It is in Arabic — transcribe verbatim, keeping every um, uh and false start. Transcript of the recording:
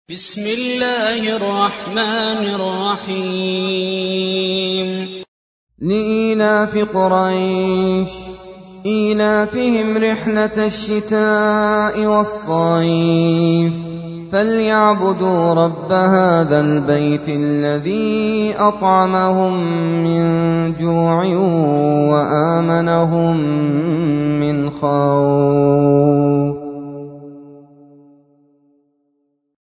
بسم الله الرحمن الرحيم لإيلاف قريش إيلافهم رحلة الشتاء والصيف فليعبدوا رب هذا البيت الذي أطعمهم من جوع وآمنهم من خوف.